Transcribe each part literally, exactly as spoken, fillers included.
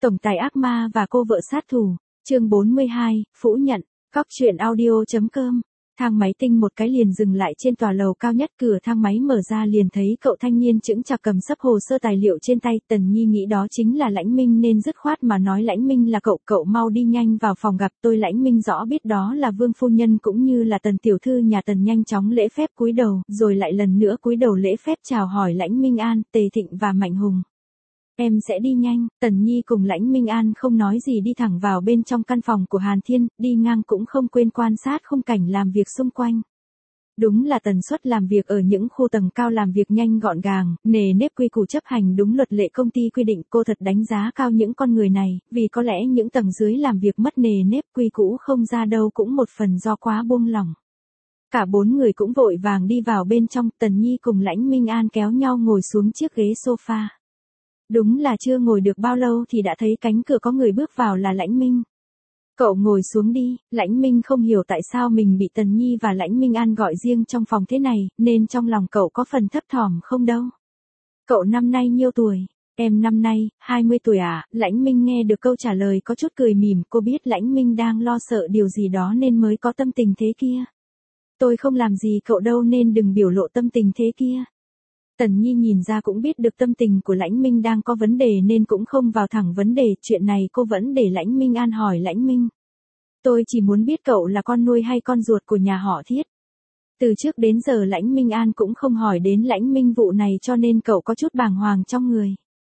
Tổng tài ác ma và cô vợ sát thủ, chương bốn mươi hai, phủ nhận, cóc truyện audio.com. Thang máy tinh một cái liền dừng lại trên tòa lầu cao nhất, cửa thang máy mở ra liền thấy cậu thanh niên chững chạc cầm sấp hồ sơ tài liệu trên tay. Tần Nhi nghĩ đó chính là Lãnh Minh nên dứt khoát mà nói Lãnh Minh là cậu, cậu mau đi nhanh vào phòng gặp tôi. Lãnh Minh rõ biết đó là Vương phu nhân cũng như là Tần tiểu thư nhà Tần, nhanh chóng lễ phép cúi đầu, rồi lại lần nữa cúi đầu lễ phép chào hỏi Lãnh Minh An, Tề Thịnh và Mạnh Hùng. Em sẽ đi nhanh. Tần Nhi cùng Lãnh Minh An không nói gì đi thẳng vào bên trong căn phòng của Hàn Thiên, đi ngang cũng không quên quan sát khung cảnh làm việc xung quanh. Đúng là tần suất làm việc ở những khu tầng cao làm việc nhanh gọn gàng, nề nếp quy củ chấp hành đúng luật lệ công ty quy định. Cô thật đánh giá cao những con người này, vì có lẽ những tầng dưới làm việc mất nề nếp quy củ không ra đâu cũng một phần do quá buông lỏng. Cả bốn người cũng vội vàng đi vào bên trong, Tần Nhi cùng Lãnh Minh An kéo nhau ngồi xuống chiếc ghế sofa. Đúng là chưa ngồi được bao lâu thì đã thấy cánh cửa có người bước vào là Lãnh Minh. Cậu ngồi xuống đi. Lãnh Minh không hiểu tại sao mình bị Tần Nhi và Lãnh Minh An gọi riêng trong phòng thế này, nên trong lòng cậu có phần thấp thỏm không đâu. Cậu năm nay nhiêu tuổi? Em năm nay, hai mươi tuổi à? Lãnh Minh nghe được câu trả lời có chút cười mỉm, cô biết Lãnh Minh đang lo sợ điều gì đó nên mới có tâm tình thế kia. Tôi không làm gì cậu đâu nên đừng biểu lộ tâm tình thế kia. Tần Nhi nhìn ra cũng biết được tâm tình của Lãnh Minh đang có vấn đề nên cũng không vào thẳng vấn đề, chuyện này cô vẫn để Lãnh Minh An hỏi Lãnh Minh. Tôi chỉ muốn biết cậu là con nuôi hay con ruột của nhà họ Thiết. Từ trước đến giờ Lãnh Minh An cũng không hỏi đến Lãnh Minh vụ này cho nên cậu có chút bàng hoàng trong người.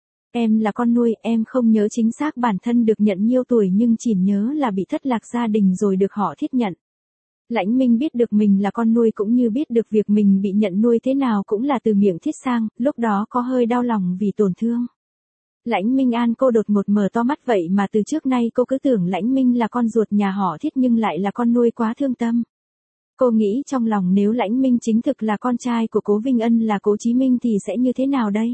Em là con nuôi, em không nhớ chính xác bản thân được nhận nhiêu tuổi nhưng chỉ nhớ là bị thất lạc gia đình rồi được họ Thiết nhận. Lãnh Minh biết được mình là con nuôi cũng như biết được việc mình bị nhận nuôi thế nào cũng là từ miệng Thiết Sang, lúc đó có hơi đau lòng vì tổn thương. Lãnh Minh An cô đột ngột mở to mắt, vậy mà từ trước nay cô cứ tưởng Lãnh Minh là con ruột nhà họ Thiết nhưng lại là con nuôi, quá thương tâm. Cô nghĩ trong lòng nếu Lãnh Minh chính thực là con trai của Cố Vinh Ân là Cố Chí Minh thì sẽ như thế nào đây?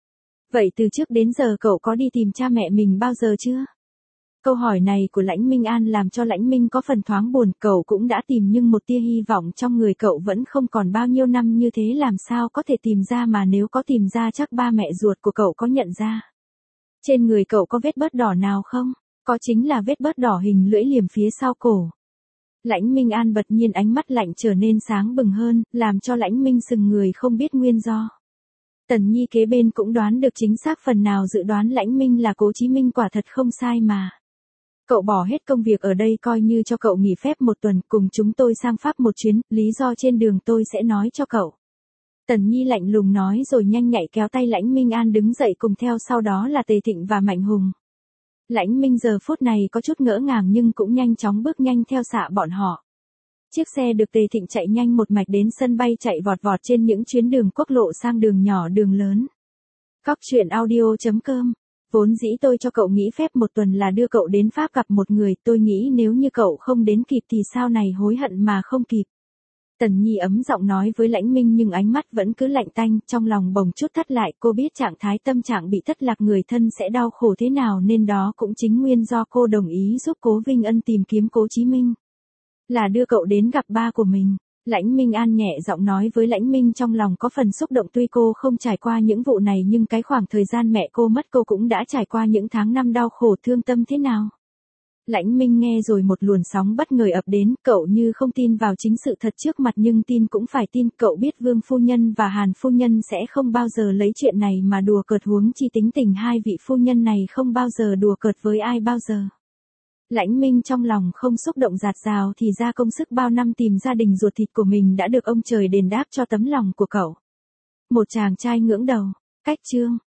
Vậy từ trước đến giờ cậu có đi tìm cha mẹ mình bao giờ chưa? Câu hỏi này của Lãnh Minh An làm cho Lãnh Minh có phần thoáng buồn, cậu cũng đã tìm nhưng một tia hy vọng trong người cậu vẫn không còn bao nhiêu năm như thế làm sao có thể tìm ra, mà nếu có tìm ra chắc ba mẹ ruột của cậu có nhận ra. Trên người cậu có vết bớt đỏ nào không? Có, chính là vết bớt đỏ hình lưỡi liềm phía sau cổ. Lãnh Minh An bật nhiên ánh mắt lạnh trở nên sáng bừng hơn, làm cho Lãnh Minh sừng người không biết nguyên do. Tần Nhi kế bên cũng đoán được chính xác phần nào, dự đoán Lãnh Minh là Cố Chí Minh quả thật không sai mà. Cậu bỏ hết công việc ở đây coi như cho cậu nghỉ phép một tuần, cùng chúng tôi sang Pháp một chuyến, lý do trên đường tôi sẽ nói cho cậu. Tần Nhi lạnh lùng nói rồi nhanh nhạy kéo tay Lãnh Minh An đứng dậy, cùng theo sau đó là Tề Thịnh và Mạnh Hùng. Lãnh Minh giờ phút này có chút ngỡ ngàng nhưng cũng nhanh chóng bước nhanh theo xạ bọn họ. Chiếc xe được Tề Thịnh chạy nhanh một mạch đến sân bay, chạy vọt vọt trên những chuyến đường quốc lộ sang đường nhỏ đường lớn. Cóc truyện audio.com. Vốn dĩ tôi cho cậu nghỉ phép một tuần là đưa cậu đến Pháp gặp một người, tôi nghĩ nếu như cậu không đến kịp thì sau này hối hận mà không kịp. Tần Nhi ấm giọng nói với Lãnh Minh nhưng ánh mắt vẫn cứ lạnh tanh, trong lòng bồng chút thắt lại, cô biết trạng thái tâm trạng bị thất lạc người thân sẽ đau khổ thế nào nên đó cũng chính nguyên do cô đồng ý giúp Cố Vinh Ân tìm kiếm Cố Chí Minh. Là đưa cậu đến gặp ba của mình. Lãnh Minh An nhẹ giọng nói với Lãnh Minh, trong lòng có phần xúc động, tuy cô không trải qua những vụ này nhưng cái khoảng thời gian mẹ cô mất cô cũng đã trải qua những tháng năm đau khổ thương tâm thế nào. Lãnh Minh nghe rồi một luồng sóng bất ngờ ập đến, cậu như không tin vào chính sự thật trước mặt nhưng tin cũng phải tin, cậu biết Vương phu nhân và Hàn phu nhân sẽ không bao giờ lấy chuyện này mà đùa cợt, huống chi tính tình hai vị phu nhân này không bao giờ đùa cợt với ai bao giờ. Lãnh Minh trong lòng không xúc động dạt dào thì ra công sức bao năm tìm gia đình ruột thịt của mình đã được ông trời đền đáp cho tấm lòng của cậu. Một chàng trai ngưỡng đầu. Cách chương.